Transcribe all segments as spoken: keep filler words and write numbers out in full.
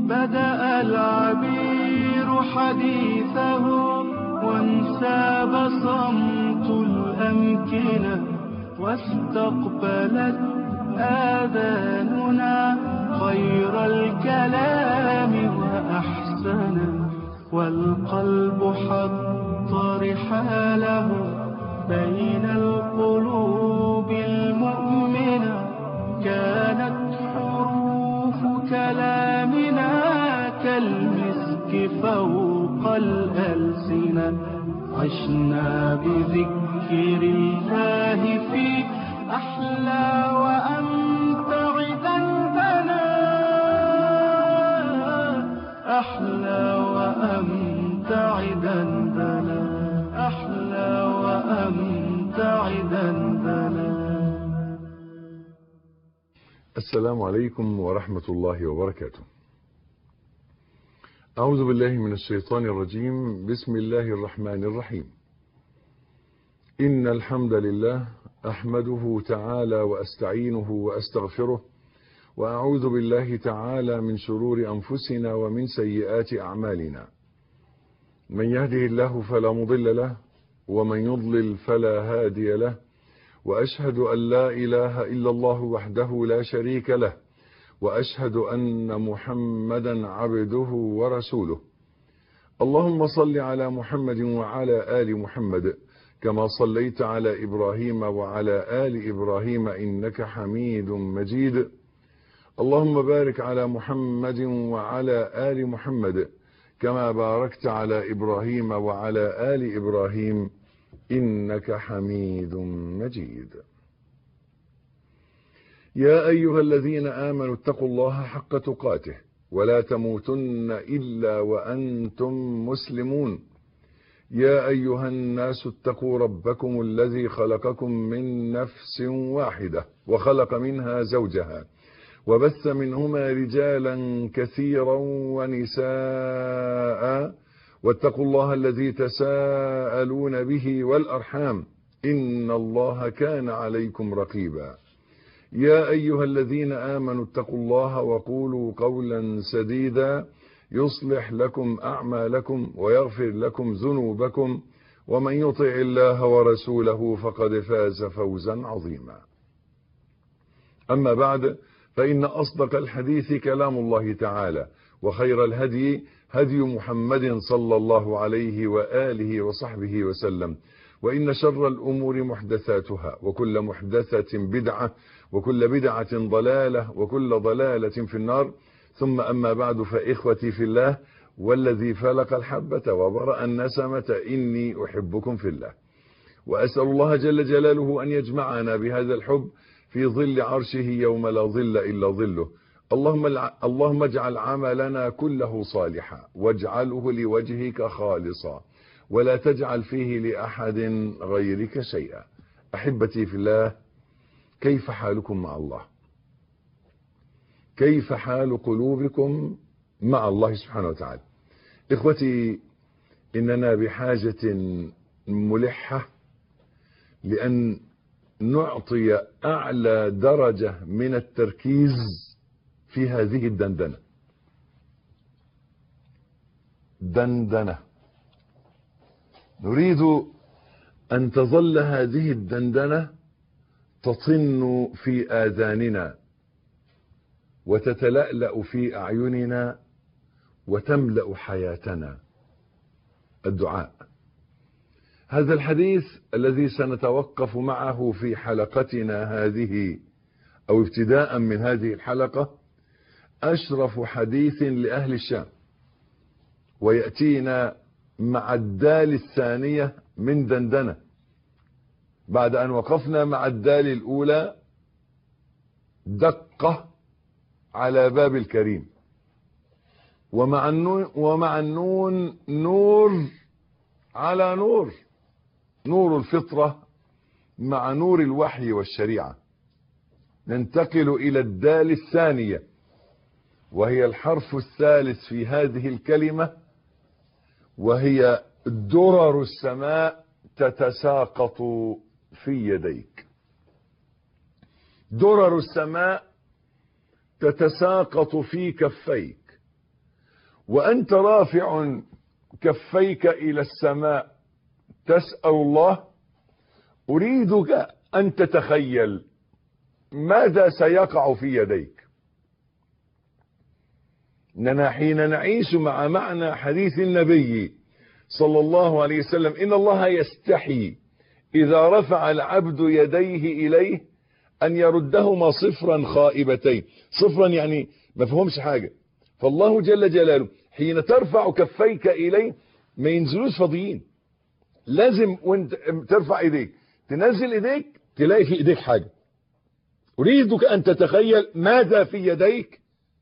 بدأ العبير حديثه وانساب صمت الأمكنة واستقبلت آذاننا خير الكلام وأحسنه، والقلب حط رحاله بين القلوب المؤمنة. كانت حروف كلامنا كالمسك فوق الألسنة، عشنا بذكر الله في أحلى وأمتع دندنة، أحلى وأمتع دندنة، أحلى وأمتع دندنة. السلام عليكم ورحمة الله وبركاته. أعوذ بالله من الشيطان الرجيم. بسم الله الرحمن الرحيم. إن الحمد لله أحمده تعالى وأستعينه وأستغفره، وأعوذ بالله تعالى من شرور أنفسنا ومن سيئات أعمالنا. من يهده الله فلا مضل له، ومن يضلل فلا هادي له، وأشهد أن لا إله إلا الله وحده لا شريك له، وأشهد أن محمدا عبده ورسوله. اللهم صل على محمد وعلى آل محمد كما صليت على إبراهيم وعلى آل إبراهيم إنك حميد مجيد. اللهم بارك على محمد وعلى آل محمد كما باركت على إبراهيم وعلى آل إبراهيم إنك حميد مجيد. يا أيها الذين آمنوا اتقوا الله حق تقاته ولا تموتن إلا وأنتم مسلمون. يا أيها الناس اتقوا ربكم الذي خلقكم من نفس واحدة وخلق منها زوجها وبث منهما رجالا كثيرا ونساء، واتقوا الله الذي تساءلون به والأرحام إن الله كان عليكم رقيبا. يا أيها الذين آمنوا اتقوا الله وقولوا قولا سديدا يصلح لكم أعمالكم ويغفر لكم ذنوبكم، ومن يطع الله ورسوله فقد فاز فوزا عظيما. أما بعد، فإن أصدق الحديث كلام الله تعالى، وخير الهدي هدي محمد صلى الله عليه وآله وصحبه وسلم، وإن شر الأمور محدثاتها، وكل محدثة بدعة، وكل بدعة ضلالة، وكل ضلالة في النار. ثم أما بعد، فإخوتي في الله والذي فلق الحبة وبرأ النسمة إني أحبكم في الله، وأسأل الله جل جلاله أن يجمعنا بهذا الحب في ظل عرشه يوم لا ظل إلا ظله. اللهم اللهم اجعل عملنا كله صالحا واجعله لوجهك خالصا، ولا تجعل فيه لأحد غيرك شيئا. أحبتي في الله، كيف حالكم مع الله؟ كيف حال قلوبكم مع الله سبحانه وتعالى؟ إخوتي، إننا بحاجة ملحة لأن نعطي أعلى درجة من التركيز في هذه الدندنة. دندنة نريد أن تظل هذه الدندنة تطن في آذاننا وتتلألأ في أعيننا وتملأ حياتنا. الدعاء. هذا الحديث الذي سنتوقف معه في حلقتنا هذه، أو ابتداء من هذه الحلقة، أشرف حديث لأهل الشام، ويأتينا مع الدال الثانية من دندنة، بعد أن وقفنا مع الدال الأولى دقة على باب الكريم، ومع النون, ومع النون نور على نور، نور الفطرة مع نور الوحي والشريعة. ننتقل إلى الدال الثانية، وهي الحرف الثالث في هذه الكلمة، وهي درر السماء تتساقط في يديك. درر السماء تتساقط في كفيك، وأنت رافع كفيك إلى السماء تسأل الله، أريدك أن تتخيل ماذا سيقع في يديك. إننا حين نعيش مع معنى حديث النبي صلى الله عليه وسلم إن الله يستحي إذا رفع العبد يديه إليه أن يردهما صفرا خائبتين. صفرا يعني ما فهمش حاجة. فالله جل جلاله حين ترفع كفيك إليه ما ينزلوش فاضيين، لازم وانت ترفع ايديك تنزل ايديك تلاقي في ايديك حاجة. أريدك أن تتخيل ماذا في يديك.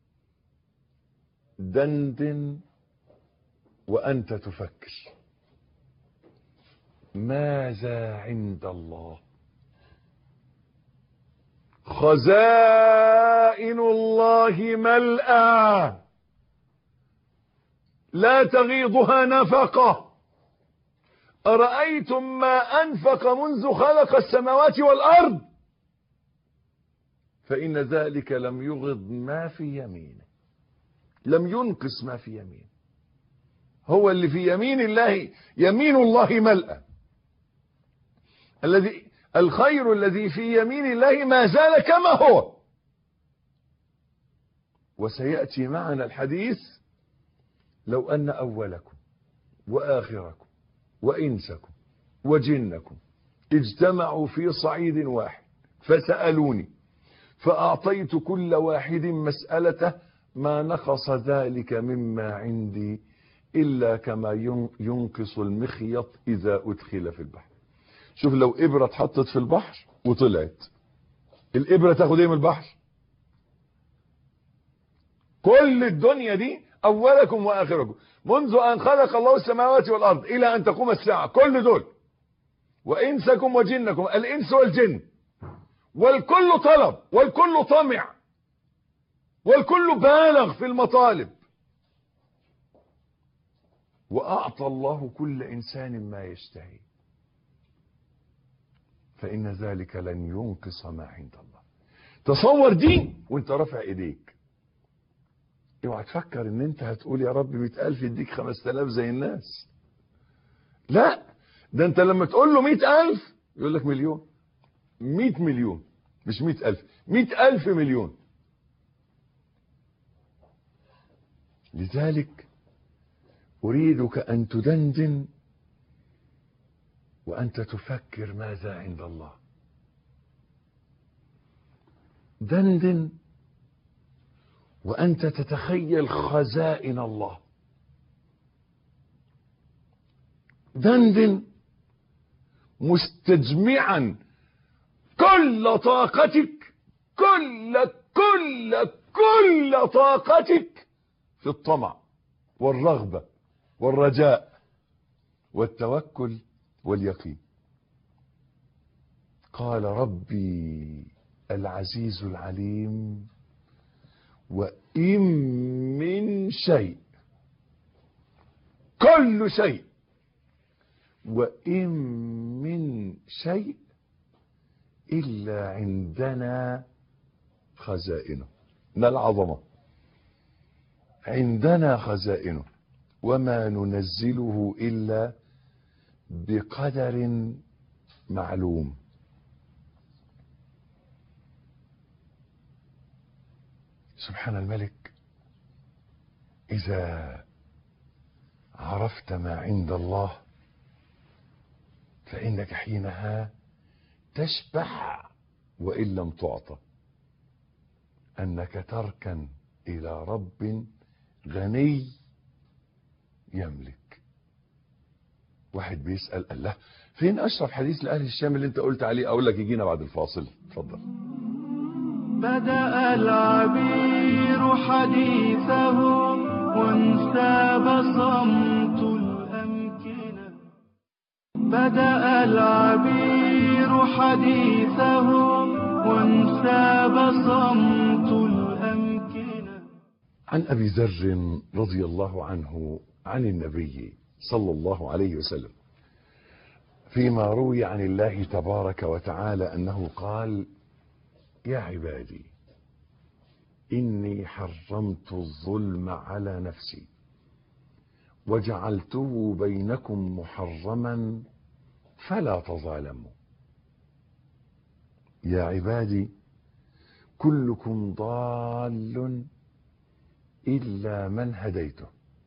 دندن وأنت تفكر ماذا عند الله. خزائن الله ملأى لا تغيضها نفقة. أرأيتم ما أنفق منذ خلق السماوات والأرض فإن ذلك لم يغض ما في يمينه، لم ينقص ما في يمينه. هو اللي في يمين الله يمين الله ملأى. الذي الخير الذي في يمين الله ما زال كما هو. وسيأتي معنا الحديث لو أن أولكم وآخركم وإنسكم وجنكم اجتمعوا في صعيد واحد فسألوني فأعطيت كل واحد مسألته ما نقص ذلك مما عندي إلا كما ينقص المخيط إذا أدخل في البحر. شوف لو إبرة اتحطت في البحر وطلعت، الإبرة تاخد ايه من البحر؟ كل الدنيا دي أولكم وآخركم منذ أن خلق الله السماوات والأرض إلى أن تقوم الساعة، كل دول وإنسكم وجنكم، الإنس والجن، والكل طلب والكل طمع والكل بالغ في المطالب. وأعطى الله كل إنسان ما يشتهي فإن ذلك لن ينقص ما عند الله. تصور دي وانت رافع ايديك. اوعى تفكر ان انت هتقول يا رب مئة ألف يديك خمسة آلاف زي الناس. لا، ده انت لما تقول له مئة ألف يقول لك مليون. مئة مليون مش مئة ألف، مئة ألف مليون. لذلك أريدك أن تدندن وأنت تفكر ماذا عند الله. دندن وأنت تتخيل خزائن الله. دندن مستجمعا كل طاقتك كل كل كل طاقتك في الطمع والرغبة والرجاء والتوكل واليقين. قال ربي العزيز العليم وإن من شيء، كل شيء، وإن من شيء إلا عندنا خزائنه. ما العظمة؟ عندنا خزائنه وما ننزله إلا بقدر معلوم. سبحان الملك. إذا عرفت ما عند الله فإنك حينها تشبع وإن لم تعطى، أنك تركن إلى رب غني يملك. واحد بيسأل الله فين أشرف حديث لأهل الشام اللي انت قلت عليه؟ أقول لك يجينا بعد الفاصل. اتفضل. بدأ العبير حديثه وانساب صمت الأمكنة. بدأ العبير حديثه وانساب صمت الأمكنة. عن أبي ذر رضي الله عنه عن النبي صلى الله عليه وسلم فيما روي عن الله تبارك وتعالى أنه قال: يا عبادي إني حرمت الظلم على نفسي وجعلته بينكم محرما فلا تظالموا. يا عبادي كلكم ضال إلا من هديته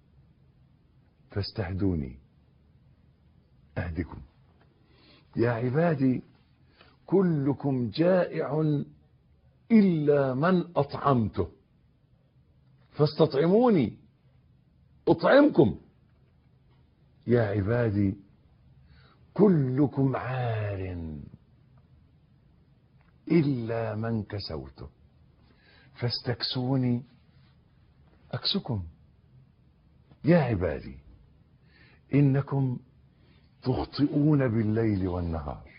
فاستهدوني أهدكم. يا عبادي كلكم جائع إلا من أطعمته فاستطعموني أطعمكم. يا عبادي كلكم عار إلا من كسوته فاستكسوني أكسكم. يا عبادي إنكم تخطئون بالليل والنهار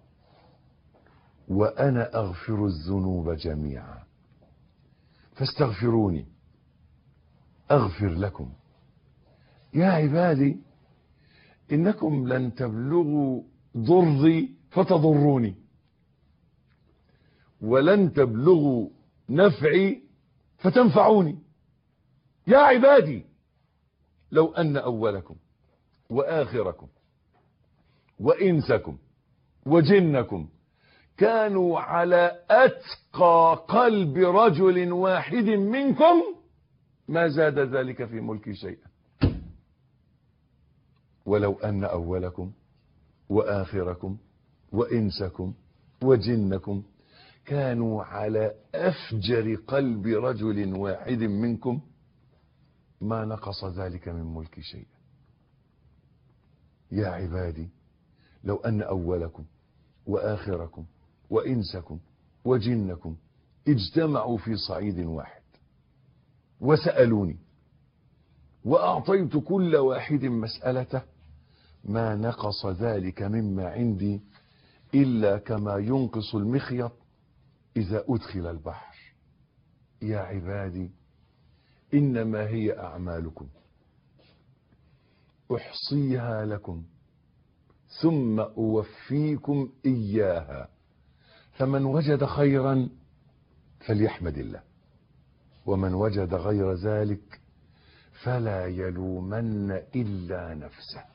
وأنا أغفر الذنوب جميعا فاستغفروني أغفر لكم. يا عبادي إنكم لن تبلغوا ضري فتضروني ولن تبلغوا نفعي فتنفعوني. يا عبادي لو أن أولكم وآخركم وإنسكم وجنكم كانوا على أتقى قلب رجل واحد منكم ما زاد ذلك في ملكي شيئا. ولو أن أولكم وآخركم وإنسكم وجنكم كانوا على أفجر قلب رجل واحد منكم ما نقص ذلك من ملكي شيئا. يا عبادي لو أن أولكم وآخركم وإنسكم وجنكم اجتمعوا في صعيد واحد وسألوني وأعطيت كل واحد مسألته ما نقص ذلك مما عندي إلا كما ينقص المخيط إذا أدخل البحر. يا عبادي إنما هي أعمالكم أحصيها لكم ثم أوفيكم إياها فمن وجد خيرا فليحمد الله ومن وجد غير ذلك فلا يلومن إلا نفسه.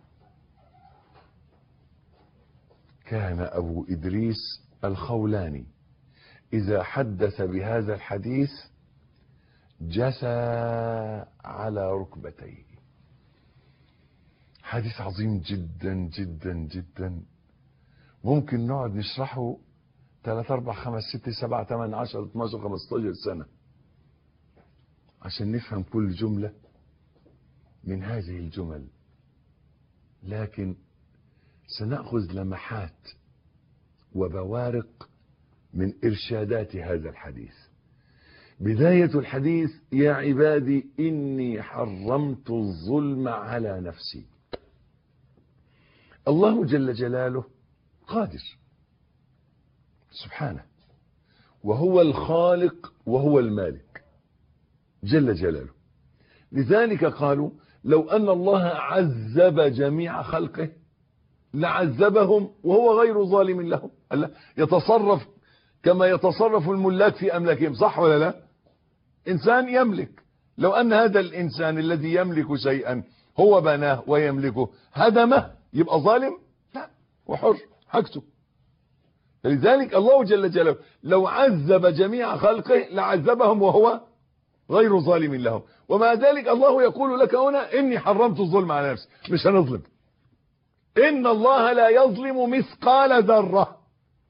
كان أبو إدريس الخولاني إذا حدث بهذا الحديث جثى على ركبتيه. حديث عظيم جدا جدا جدا، ممكن نقعد نشرحه ثلاثة أربعة خمسة ستة سبعة ثمانية عشرة اثناشر خمستاشر سنة عشان نفهم كل جملة من هذه الجمل، لكن سنأخذ لمحات وبوارق من إرشادات هذا الحديث. بداية الحديث: يا عبادي إني حرمت الظلم على نفسي. الله جل جلاله قادر سبحانه، وهو الخالق وهو المالك جل جلاله. لذلك قالوا لو أن الله عذب جميع خلقه لعذبهم وهو غير ظالم لهم. يتصرف كما يتصرف الملاك في أملاكهم، صح ولا لا؟ إنسان يملك، لو أن هذا الإنسان الذي يملك شيئا هو بناه ويملكه هدمه يبقى ظالم؟ لا، وحر حاجته. لذلك الله جل جلاله لو عذب جميع خلقه لعذبهم وهو غير ظالم لهم، ومع ذلك الله يقول لك هنا إني حرمت الظلم على نفسي. مش هنظلم، إن الله لا يظلم مثقال ذرة.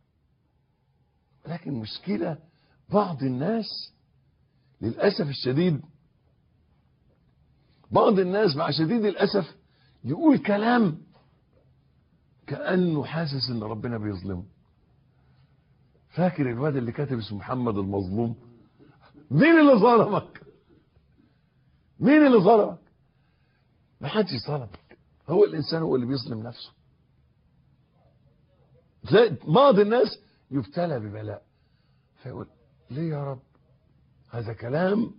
لكن مشكلة بعض الناس للأسف الشديد، بعض الناس مع شديد الأسف يقول كلام كأنه حاسس ان ربنا بيظلمه. فاكر الواد اللي كاتب اسمه محمد المظلوم؟ مين اللي ظلمك؟ مين اللي ظلمك؟ ما حدش ظلمك، هو الإنسان هو اللي بيظلم نفسه. بعض الناس يبتلى ببلاء فيقول ليه يا رب؟ هذا كلام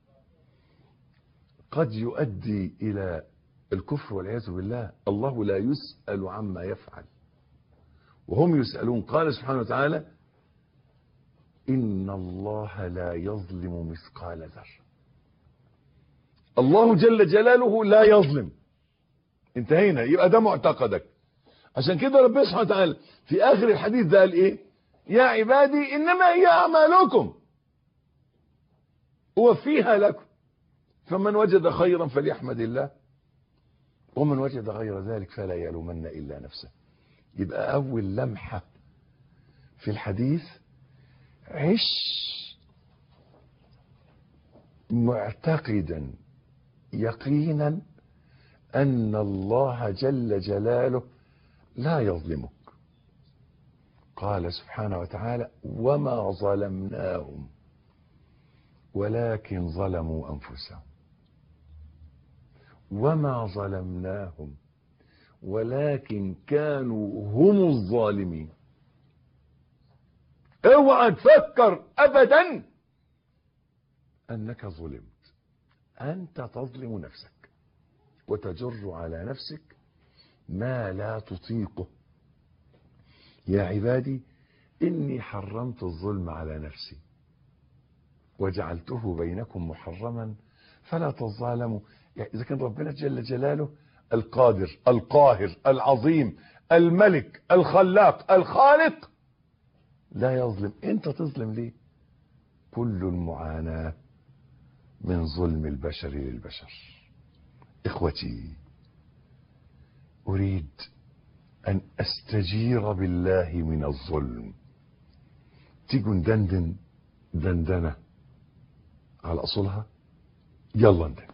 قد يؤدي إلى الكفر والعياذ بالله. الله لا يسأل عما يفعل وهم يسألون. قال سبحانه وتعالى إن الله لا يظلم مثقال ذرة. الله جل جلاله لا يظلم. انتهينا. يبقى ده معتقدك. عشان كده ربنا سبحانه وتعالى في آخر الحديث ده قال ايه؟ يا عبادي إنما هي أعمالكم أوفيها لكم فمن وجد خيرا فليحمد الله ومن وجد غير ذلك فلا يلومن إلا نفسه. يبقى أول لمحة في الحديث: عش معتقدا يقينا أن الله جل جلاله لا يظلمك. قال سبحانه وتعالى: وما ظلمناهم ولكن ظلموا أنفسهم. وما ظلمناهم ولكن كانوا هم الظالمين. اوعى تفكر أبدا أنك ظلمت. أنت تظلم نفسك وتجر على نفسك ما لا تطيقه. يا عبادي إني حرمت الظلم على نفسي وجعلته بينكم محرما فلا تظالموا. يعني إذا كان ربنا جل جلاله القادر القاهر العظيم الملك الخلاق الخالق لا يظلم، أنت تظلم ليه؟ كل المعاناة من ظلم البشر للبشر. إخوتي، أريد أن أستجير بالله من الظلم. تيجوا ندندن دندنة على أصولها. يلا ندندن.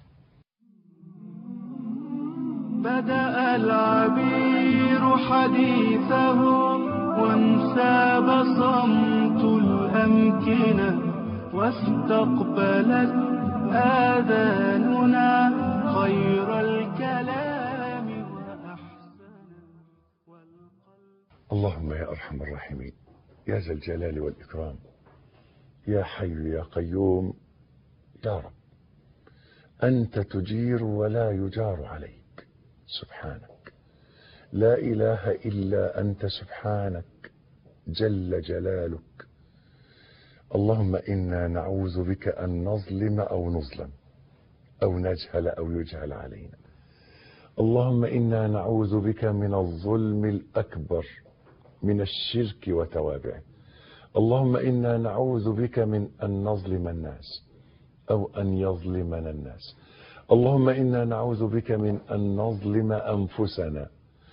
بدأ العبير حديثه وانساب صمت الأمكنة واستقبلت آذاننا خير الكلام وأحسن والقلب. اللهم يا أرحم الراحمين يا ذا الجلال والإكرام يا حي يا قيوم يا رب، أنت تجير ولا يجار عليك سبحانك. لا إله إلا أنت سبحانك جل جلالك. اللهم إنا نعوذ بك أن نظلم أو نظلم أو نجهل أو يجهل علينا. اللهم إنا نعوذ بك من الظلم الأكبر من الشرك وتوابعه. اللهم إنا نعوذ بك من أن نظلم الناس أو أن يظلمنا الناس. اللهم إنا نعوذ بك من أن نظلم أنفسنا.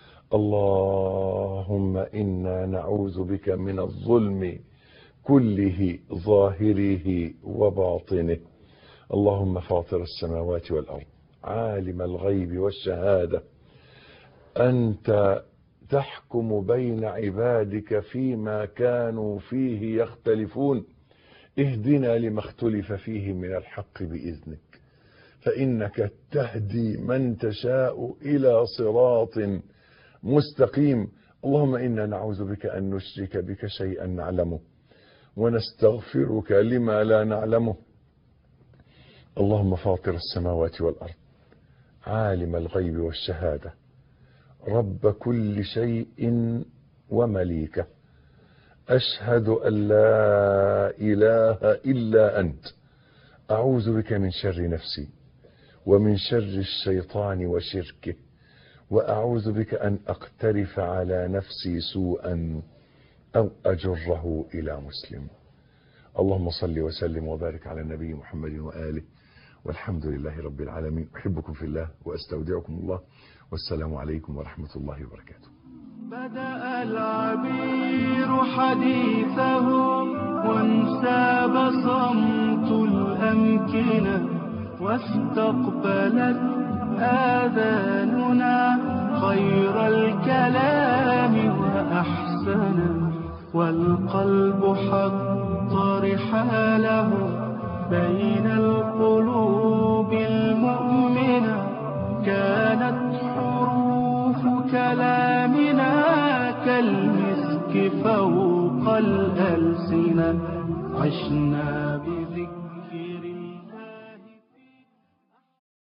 اللهم إنا نعوذ بك من الظلم كله ظاهره وباطنه. اللهم فاطر السماوات والأرض عالم الغيب والشهادة، أنت تحكم بين عبادك فيما كانوا فيه يختلفون. اهدنا لما اختلف فيه من الحق بإذنك فإنك تهدي من تشاء إلى صراط مستقيم. اللهم إنا نعوذ بك أن نشرك بك شيئا نعلمه ونستغفرك لما لا نعلمه. اللهم فاطر السماوات والأرض عالم الغيب والشهادة رب كل شيء ومليكه، أشهد أن لا إله إلا أنت، أعوذ بك من شر نفسي ومن شر الشيطان وشركه، وأعوذ بك أن أقترف على نفسي سوءا أو أجره إلى مسلم. اللهم صل وسلم وبارك على النبي محمد وآله، والحمد لله رب العالمين. أحبكم في الله وأستودعكم الله، والسلام عليكم ورحمة الله وبركاته. بدأ العبير حديثه وانساب صمت الأمكنة واستقبلت آذاننا خير الكلام وأحسنه، والقلب حط رحاله بين القلوب المؤمنة. كانت حروف كلامنا كالمسك فوق الألسنة، عشنا